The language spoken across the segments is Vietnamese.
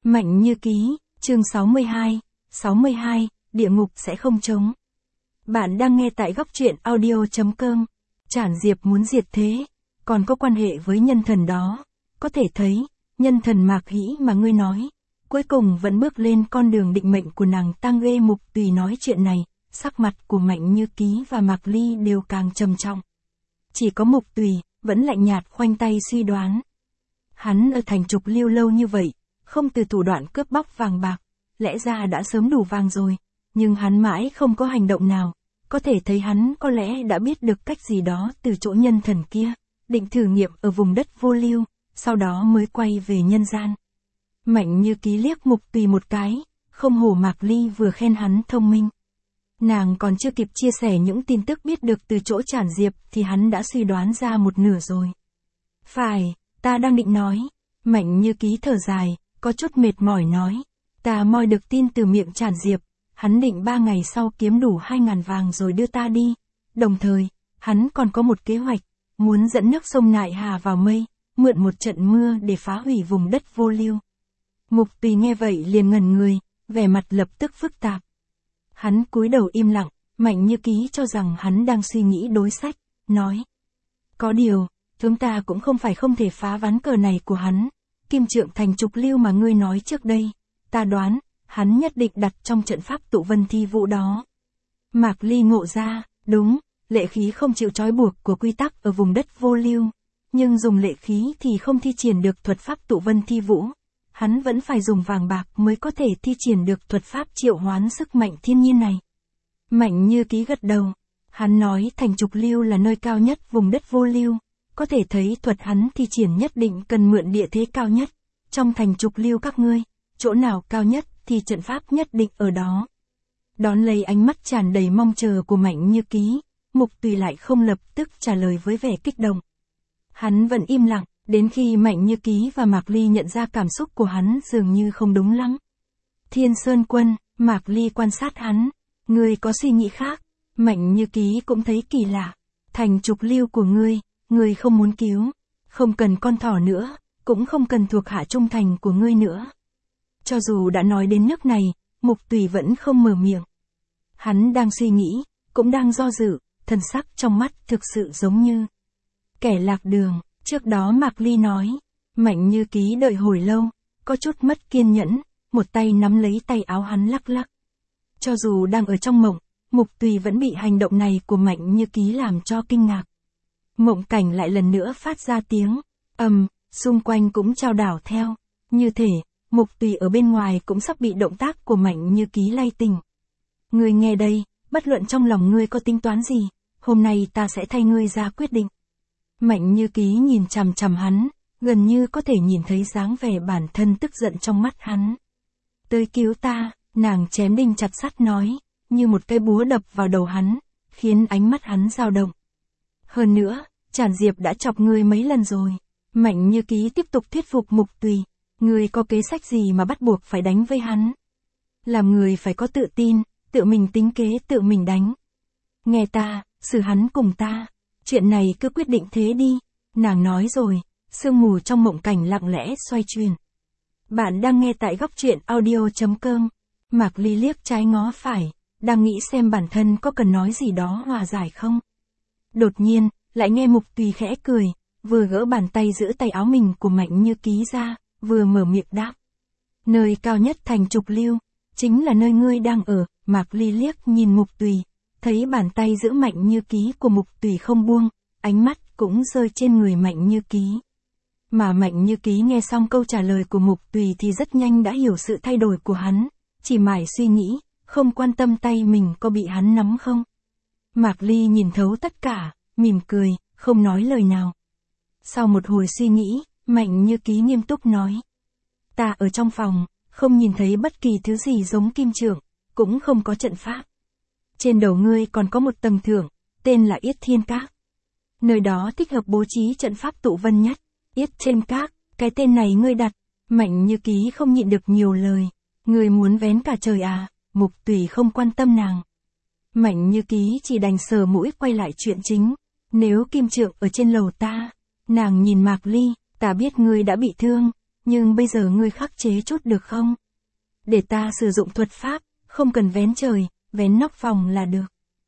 Mạnh Như Ký, chương 62, địa ngục sẽ không trống. Bạn đang nghe tại góc truyện audio.com. Trản Diệp muốn diệt thế, còn có quan hệ với nhân thần đó. Có thể thấy, nhân thần Mạc Hĩ mà ngươi nói, cuối cùng vẫn bước lên con đường định mệnh của nàng Tang Ghê. Mục Tùy nói chuyện này, sắc mặt của Mạnh Như Ký và Mạc Ly đều càng trầm trọng. Chỉ có Mục Tùy, vẫn lạnh nhạt khoanh tay suy đoán. Hắn ở thành Trục Liêu lâu như vậy, không từ thủ đoạn cướp bóc vàng bạc, lẽ ra đã sớm đủ vàng rồi, nhưng hắn mãi không có hành động nào, có thể thấy hắn có lẽ đã biết được cách gì đó từ chỗ nhân thần kia, định thử nghiệm ở vùng đất vô lưu, sau đó mới quay về nhân gian. Mạnh Như Ký liếc Mục Tùy một cái, không hổ Mạc Ly vừa khen hắn thông minh. Nàng còn chưa kịp chia sẻ những tin tức biết được từ chỗ Trản Diệp thì hắn đã suy đoán ra một nửa rồi. Phải, ta đang định nói. Mạnh Như Ký thở dài, có chút mệt mỏi nói. Ta moi được tin từ miệng Trản Diệp, hắn định 3 ngày sau kiếm đủ 2.000 vàng rồi đưa ta đi. Đồng thời, hắn còn có một kế hoạch, muốn dẫn nước sông Nại Hà vào mây, mượn một trận mưa để phá hủy vùng đất vô lưu. Mục Tùy nghe vậy liền ngẩn người, vẻ mặt lập tức phức tạp. Hắn cúi đầu im lặng, Mạnh Như Ký cho rằng hắn đang suy nghĩ đối sách, nói. Có điều, chúng ta cũng không phải không thể phá ván cờ này của hắn. Kim trượng thành Trục Lưu mà ngươi nói trước đây, ta đoán, hắn nhất định đặt trong trận pháp tụ vân thi vũ đó. Mạc Ly ngộ ra, đúng, lệ khí không chịu trói buộc của quy tắc ở vùng đất vô lưu, nhưng dùng lệ khí thì không thi triển được thuật pháp tụ vân thi vũ. Hắn vẫn phải dùng vàng bạc mới có thể thi triển được thuật pháp triệu hoán sức mạnh thiên nhiên này. Mạnh Như Ký gật đầu, hắn nói thành Trục Lưu là nơi cao nhất vùng đất vô lưu. Có thể thấy thuật hắn thi triển nhất định cần mượn địa thế cao nhất. Trong thành Trục Lưu các ngươi, chỗ nào cao nhất thì trận pháp nhất định ở đó. Đón lấy ánh mắt tràn đầy mong chờ của Mạnh Như Ký, Mục Tùy lại không lập tức trả lời với vẻ kích động. Hắn vẫn im lặng, đến khi Mạnh Như Ký và Mạc Ly nhận ra cảm xúc của hắn dường như không đúng lắm. Thiên Sơn Quân, Mạc Ly quan sát hắn, ngươi có suy nghĩ khác. Mạnh Như Ký cũng thấy kỳ lạ, thành Trục Lưu của ngươi không muốn cứu, không cần con thỏ nữa, cũng không cần thuộc hạ trung thành của ngươi nữa. Cho dù đã nói đến nước này, Mục Tùy vẫn không mở miệng. Hắn đang suy nghĩ, cũng đang do dự, thần sắc trong mắt thực sự giống như kẻ lạc đường. Trước đó Mạc Ly nói, Mạnh Như Ký đợi hồi lâu, có chút mất kiên nhẫn, một tay nắm lấy tay áo hắn lắc lắc. Cho dù đang ở trong mộng, Mục Tùy vẫn bị hành động này của Mạnh Như Ký làm cho kinh ngạc. Mộng cảnh lại lần nữa phát ra tiếng xung quanh cũng chao đảo theo, như thể Mục Tùy ở bên ngoài cũng sắp bị động tác của Mạnh Như Ký lay tỉnh. Ngươi nghe đây, bất luận trong lòng ngươi có tính toán gì, hôm nay ta sẽ thay ngươi ra quyết định. Mạnh Như Ký nhìn chằm chằm hắn, gần như có thể nhìn thấy dáng vẻ bản thân tức giận trong mắt hắn. Tới cứu ta, nàng chém đinh chặt sắt nói, như một cây búa đập vào đầu hắn, khiến ánh mắt hắn dao động. Hơn nữa, Trản Diệp đã chọc ngươi mấy lần rồi. Mạnh Như Ký tiếp tục thuyết phục Mục Tùy, ngươi có kế sách gì mà bắt buộc phải đánh với hắn? Làm người phải có tự tin, tự mình tính kế tự mình đánh. Nghe ta, xử hắn cùng ta, chuyện này cứ quyết định thế đi. Nàng nói rồi, sương mù trong mộng cảnh lặng lẽ xoay chuyển. Bạn đang nghe tại góc truyện audio.com. Mạc Ly liếc trái ngó phải, đang nghĩ xem bản thân có cần nói gì đó hòa giải không. Đột nhiên, lại nghe Mục Tùy khẽ cười, vừa gỡ bàn tay giữ tay áo mình của Mạnh Như Ký ra, vừa mở miệng đáp. Nơi cao nhất thành Trục Lưu, chính là nơi ngươi đang ở. Mạc Ly liếc nhìn Mục Tùy, thấy bàn tay giữ Mạnh Như Ký của Mục Tùy không buông, ánh mắt cũng rơi trên người Mạnh Như Ký. Mà Mạnh Như Ký nghe xong câu trả lời của Mục Tùy thì rất nhanh đã hiểu sự thay đổi của hắn, chỉ mải suy nghĩ, không quan tâm tay mình có bị hắn nắm không. Mạc Ly nhìn thấu tất cả, mỉm cười, không nói lời nào. Sau một hồi suy nghĩ, Mạnh Như Ký nghiêm túc nói. Ta ở trong phòng, không nhìn thấy bất kỳ thứ gì giống kim trượng, cũng không có trận pháp. Trên đầu ngươi còn có một tầng thưởng, tên là Yết Thiên Các. Nơi đó thích hợp bố trí trận pháp tụ vân nhất. Yết Thiên Các, cái tên này ngươi đặt. Mạnh Như Ký không nhịn được nhiều lời. Ngươi muốn vén cả trời à? Mục Tùy không quan tâm nàng. Mạnh Như Ký chỉ đành sờ mũi quay lại chuyện chính. Nếu kim trượng ở trên lầu ta. Nàng nhìn Mạc Ly, ta biết ngươi đã bị thương, Nhưng bây giờ ngươi khắc chế chút được không? Để ta sử dụng thuật pháp, không cần vén trời, vén nóc phòng là được.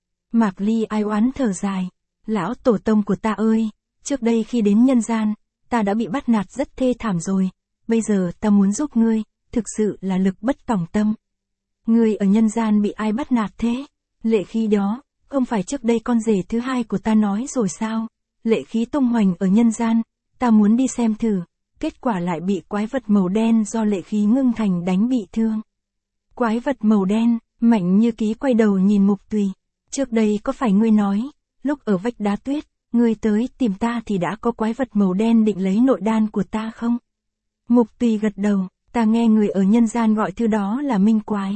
Mạc Ly ai oán thở dài. Lão tổ tông của ta ơi, trước đây khi đến nhân gian, ta đã bị bắt nạt rất thê thảm rồi. Bây giờ ta muốn giúp ngươi, thực sự là lực bất tòng tâm. Ngươi ở nhân gian bị ai bắt nạt thế? Lệ khí đó, không phải trước đây con rể thứ hai của ta nói rồi sao? Lệ khí tung hoành ở nhân gian, ta muốn đi xem thử, kết quả lại bị quái vật màu đen do lệ khí ngưng thành đánh bị thương. Quái vật màu đen, Mạnh Như Ký quay đầu nhìn Mục Tùy. Trước đây có phải ngươi nói, lúc ở vách đá tuyết, ngươi tới tìm ta thì đã có quái vật màu đen định lấy nội đan của ta không? Mục Tùy gật đầu, ta nghe người ở nhân gian gọi thứ đó là minh quái.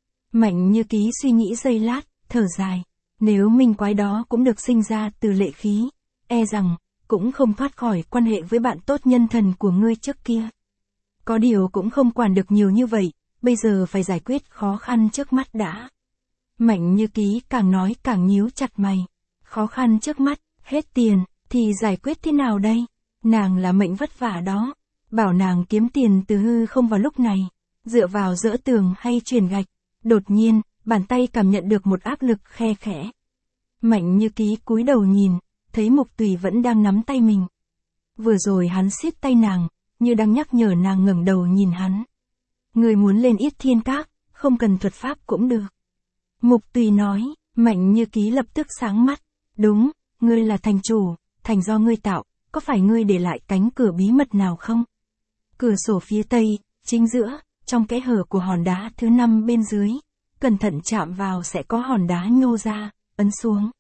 Mạnh Như Ký suy nghĩ giây lát, thở dài. Nếu minh quái đó cũng được sinh ra từ lệ khí, e rằng, cũng không thoát khỏi quan hệ với bạn tốt nhân thần của ngươi trước kia. Có điều cũng không quản được nhiều như vậy, bây giờ phải giải quyết khó khăn trước mắt đã. Mạnh Như Ký càng nói càng nhíu chặt mày. Khó khăn trước mắt, hết tiền, thì giải quyết thế nào đây? Nàng là mệnh vất vả đó. Bảo nàng kiếm tiền từ hư không vào lúc này, dựa vào dỡ tường hay truyền gạch. Đột nhiên, bàn tay cảm nhận được một áp lực khe khẽ. Mạnh Như Ký cúi đầu nhìn, thấy Mục Tùy vẫn đang nắm tay mình. Vừa rồi hắn siết tay nàng, như đang nhắc nhở nàng ngẩng đầu nhìn hắn. Người muốn lên Yết Thiên Các, không cần thuật pháp cũng được. Mục Tùy nói, Mạnh Như Ký lập tức sáng mắt. Đúng, ngươi là thành chủ, thành do ngươi tạo, có phải ngươi để lại cánh cửa bí mật nào không? Cửa sổ phía tây, chính giữa, trong kẽ hở của hòn đá thứ 5 bên dưới, cẩn thận chạm vào sẽ có hòn đá nhô ra, ấn xuống.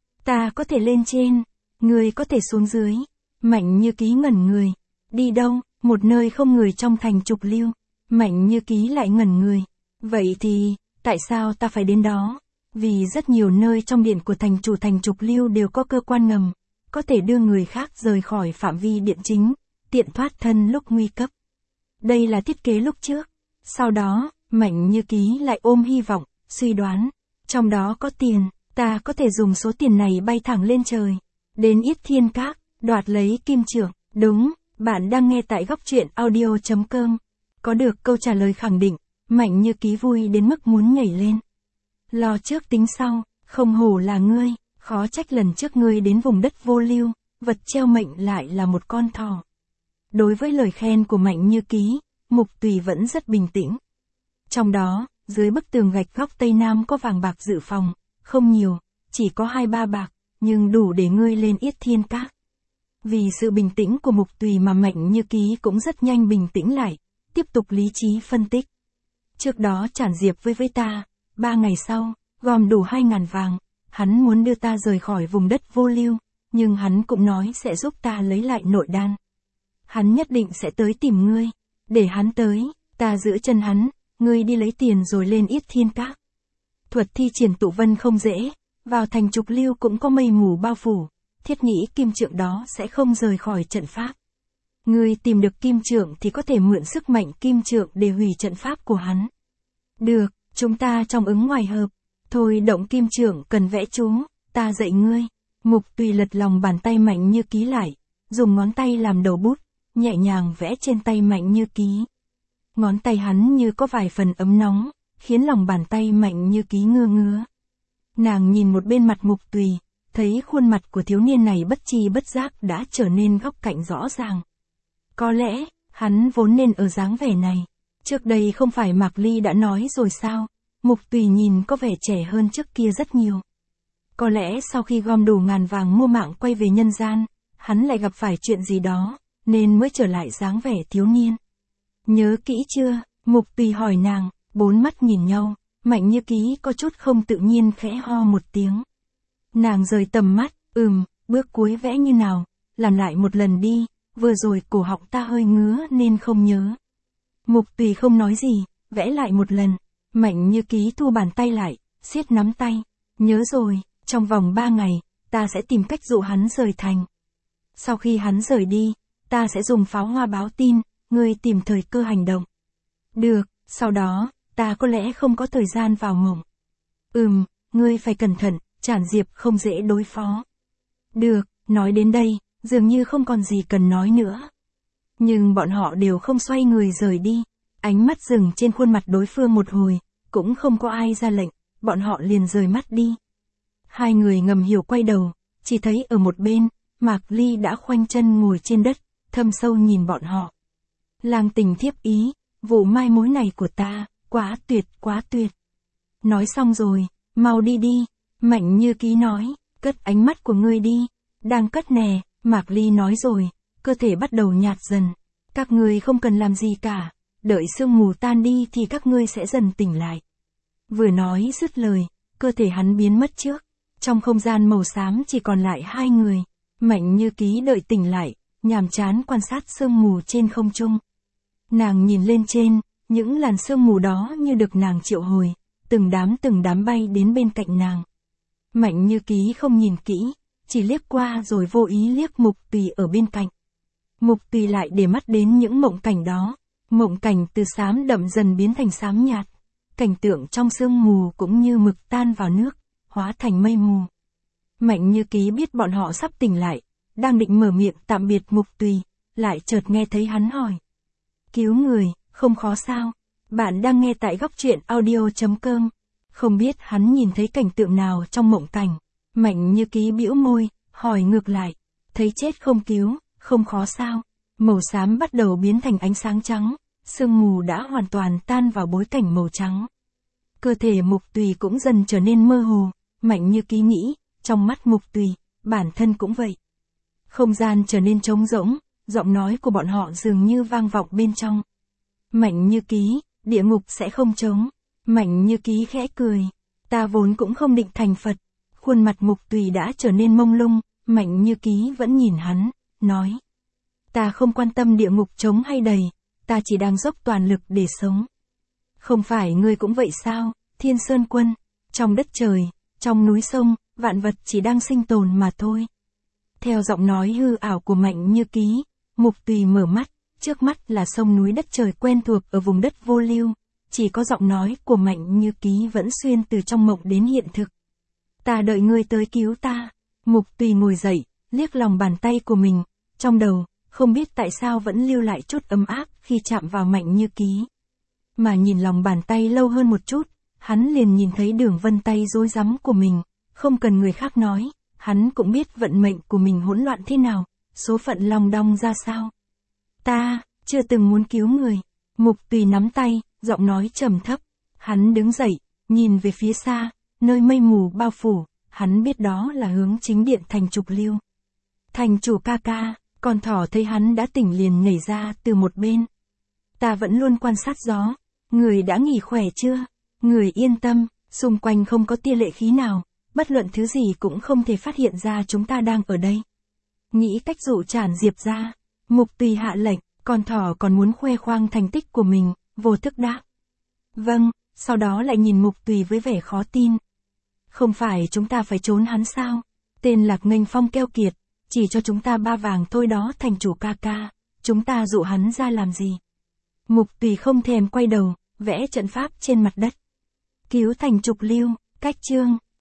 Ta có thể lên trên, ngươi có thể xuống dưới. Mạnh Như Ký ngẩn người. Đi đâu? Một nơi không người trong thành Trục Lưu. Mạnh Như Ký lại ngẩn người. Vậy thì, tại sao ta phải đến đó? Vì rất nhiều nơi trong điện của thành chủ thành Trục Lưu đều có cơ quan ngầm, có thể đưa người khác rời khỏi phạm vi điện chính, tiện thoát thân lúc nguy cấp. Đây là thiết kế lúc trước. Sau đó, Mạnh Như Ký lại ôm hy vọng, suy đoán, trong đó có tiền, ta có thể dùng số tiền này bay thẳng lên trời, đến Yết Thiên Các, đoạt lấy kim trượng. Đúng, bạn đang nghe tại góc truyện audio.com. Có được câu trả lời khẳng định, Mạnh Như Ký vui đến mức muốn nhảy lên. Lo trước tính sau, không hổ là ngươi, khó trách lần trước ngươi đến vùng đất vô lưu, vật treo mệnh lại là một con thỏ. Đối với lời khen của Mạnh Như Ký, Mục Tùy vẫn rất bình tĩnh. Trong đó, dưới bức tường gạch góc Tây Nam có vàng bạc dự phòng, không nhiều, chỉ có 2-3 bạc, nhưng đủ để ngươi lên Yết Thiên Các. Vì sự bình tĩnh của Mục Tùy mà Mạnh Như Ký cũng rất nhanh bình tĩnh lại, tiếp tục lý trí phân tích. Trước đó Trản Diệp với ta, 3 ngày sau, gom đủ 2.000 vàng, hắn muốn đưa ta rời khỏi vùng đất vô lưu, nhưng hắn cũng nói sẽ giúp ta lấy lại nội đan. Hắn nhất định sẽ tới tìm ngươi, để hắn tới, ta giữ chân hắn, ngươi đi lấy tiền rồi lên Yết Thiên Các. Thuật thi triển tụ vân không dễ, vào thành Trục Lưu cũng có mây mù bao phủ, thiết nghĩ kim trượng đó sẽ không rời khỏi trận pháp. Ngươi tìm được kim trượng thì có thể mượn sức mạnh kim trượng để hủy trận pháp của hắn. Được, chúng ta trong ứng ngoài hợp. Thôi động kim trượng cần vẽ chú, ta dạy ngươi. Mục Tùy lật lòng bàn tay Mạnh Như Ký lại, dùng ngón tay làm đầu bút, nhẹ nhàng vẽ trên tay Mạnh Như Ký. Ngón tay hắn như có vài phần ấm nóng, khiến lòng bàn tay Mạnh Như Ký ngứa ngứa. Nàng nhìn một bên mặt Mục Tùy, thấy khuôn mặt của thiếu niên này bất tri bất giác đã trở nên góc cạnh rõ ràng. Có lẽ, hắn vốn nên ở dáng vẻ này. Trước đây không phải Mạc Ly đã nói rồi sao? Mục Tùy nhìn có vẻ trẻ hơn trước kia rất nhiều. Có lẽ sau khi gom đủ ngàn vàng mua mạng quay về nhân gian, hắn lại gặp phải chuyện gì đó, nên mới trở lại dáng vẻ thiếu niên. Nhớ kỹ chưa? Mục Tùy hỏi nàng, bốn mắt nhìn nhau, Mạnh Như Ký có chút không tự nhiên khẽ ho một tiếng. Nàng rời tầm mắt, bước cuối vẽ như nào, làm lại một lần đi, vừa rồi cổ họng ta hơi ngứa nên không nhớ. Mục Tùy không nói gì, vẽ lại một lần, Mạnh Như Ký thu bàn tay lại, siết nắm tay, nhớ rồi, trong vòng 3 ngày, ta sẽ tìm cách dụ hắn rời thành. Sau khi hắn rời đi, ta sẽ dùng pháo hoa báo tin, ngươi tìm thời cơ hành động. Được, sau đó, ta có lẽ không có thời gian vào mộng. Ngươi phải cẩn thận, Trản Diệp không dễ đối phó. Được, nói đến đây, dường như không còn gì cần nói nữa. Nhưng bọn họ đều không xoay người rời đi. Ánh mắt dừng trên khuôn mặt đối phương một hồi, cũng không có ai ra lệnh, bọn họ liền rời mắt đi. Hai người ngầm hiểu quay đầu, chỉ thấy ở một bên, Mạc Ly đã khoanh chân ngồi trên đất, thâm sâu nhìn bọn họ. Lang tình thiếp ý, vụ mai mối này của ta, quá tuyệt. Nói xong rồi, mau đi đi, Mạnh Như Ký nói, cất ánh mắt của ngươi đi. Đang cất nè, Mạc Ly nói rồi, cơ thể bắt đầu nhạt dần. Các ngươi không cần làm gì cả, đợi sương mù tan đi thì các ngươi sẽ dần tỉnh lại. Vừa nói dứt lời, cơ thể hắn biến mất trước. Trong không gian màu xám chỉ còn lại hai người. Mạnh Như Ký đợi tỉnh lại, nhàm chán quan sát sương mù trên không trung. Nàng nhìn lên trên, những làn sương mù đó như được nàng triệu hồi, từng đám bay đến bên cạnh nàng. Mạnh Như Ký không nhìn kỹ, chỉ liếc qua rồi vô ý liếc Mục Tùy ở bên cạnh. Mục Tùy lại để mắt đến những mộng cảnh đó, mộng cảnh từ xám đậm dần biến thành xám nhạt, cảnh tượng trong sương mù cũng như mực tan vào nước, hóa thành mây mù. Mạnh Như Ký biết bọn họ sắp tỉnh lại, đang định mở miệng tạm biệt Mục Tùy, lại chợt nghe thấy hắn hỏi. Cứu người, không khó sao? Bạn đang nghe tại góc truyện audio.com. Không biết hắn nhìn thấy cảnh tượng nào trong mộng cảnh. Mạnh Như Ký bĩu môi, hỏi ngược lại. Thấy chết không cứu, không khó sao? Màu xám bắt đầu biến thành ánh sáng trắng, sương mù đã hoàn toàn tan vào bối cảnh màu trắng. Cơ thể Mục Tùy cũng dần trở nên mơ hồ, Mạnh Như Ký nghĩ, trong mắt Mục Tùy, bản thân cũng vậy. Không gian trở nên trống rỗng, giọng nói của bọn họ dường như vang vọng bên trong. Mạnh Như Ký, địa ngục sẽ không trống. Mạnh Như Ký khẽ cười. Ta vốn cũng không định thành Phật. Khuôn mặt Mục Tùy đã trở nên mông lung, Mạnh Như Ký vẫn nhìn hắn, nói. Ta không quan tâm địa ngục trống hay đầy, ta chỉ đang dốc toàn lực để sống. Không phải ngươi cũng vậy sao, Thiên Sơn Quân? Trong đất trời, trong núi sông, vạn vật chỉ đang sinh tồn mà thôi. Theo giọng nói hư ảo của Mạnh Như Ký, Mục Tùy mở mắt, trước mắt là sông núi đất trời quen thuộc ở vùng đất vô lưu, chỉ có giọng nói của Mạnh Như Ký vẫn xuyên từ trong mộng đến hiện thực. Ta đợi ngươi tới cứu ta. Mục Tùy ngồi dậy, liếc lòng bàn tay của mình, trong đầu, không biết tại sao vẫn lưu lại chút ấm áp khi chạm vào Mạnh Như Ký. Mà nhìn lòng bàn tay lâu hơn một chút, hắn liền nhìn thấy đường vân tay rối rắm của mình, không cần người khác nói, hắn cũng biết vận mệnh của mình hỗn loạn thế nào, số phận long đong ra sao. Ta, chưa từng muốn cứu người. Mục Tùy nắm tay, giọng nói trầm thấp. Hắn đứng dậy, nhìn về phía xa, nơi mây mù bao phủ, hắn biết đó là hướng chính điện thành Trục Lưu. Thành chủ ca ca, con thỏ thấy hắn đã tỉnh liền nhảy ra từ một bên. Ta vẫn luôn quan sát gió, người đã nghỉ khỏe chưa? Người yên tâm, xung quanh không có tia lệ khí nào, bất luận thứ gì cũng không thể phát hiện ra chúng ta đang ở đây. Nghĩ cách dụ Trản Diệp ra. Mục Tùy hạ lệnh, con thỏ còn muốn khoe khoang thành tích của mình, vô thức đáp. Vâng, sau đó lại nhìn Mục Tùy với vẻ khó tin. Không phải chúng ta phải trốn hắn sao? Tên Lạc Nghênh Phong keo kiệt, chỉ cho chúng ta 3 vàng thôi đó thành chủ ca ca, chúng ta dụ hắn ra làm gì? Mục Tùy không thèm quay đầu, vẽ trận pháp trên mặt đất. Cứu thành Trục Lưu, cách chương.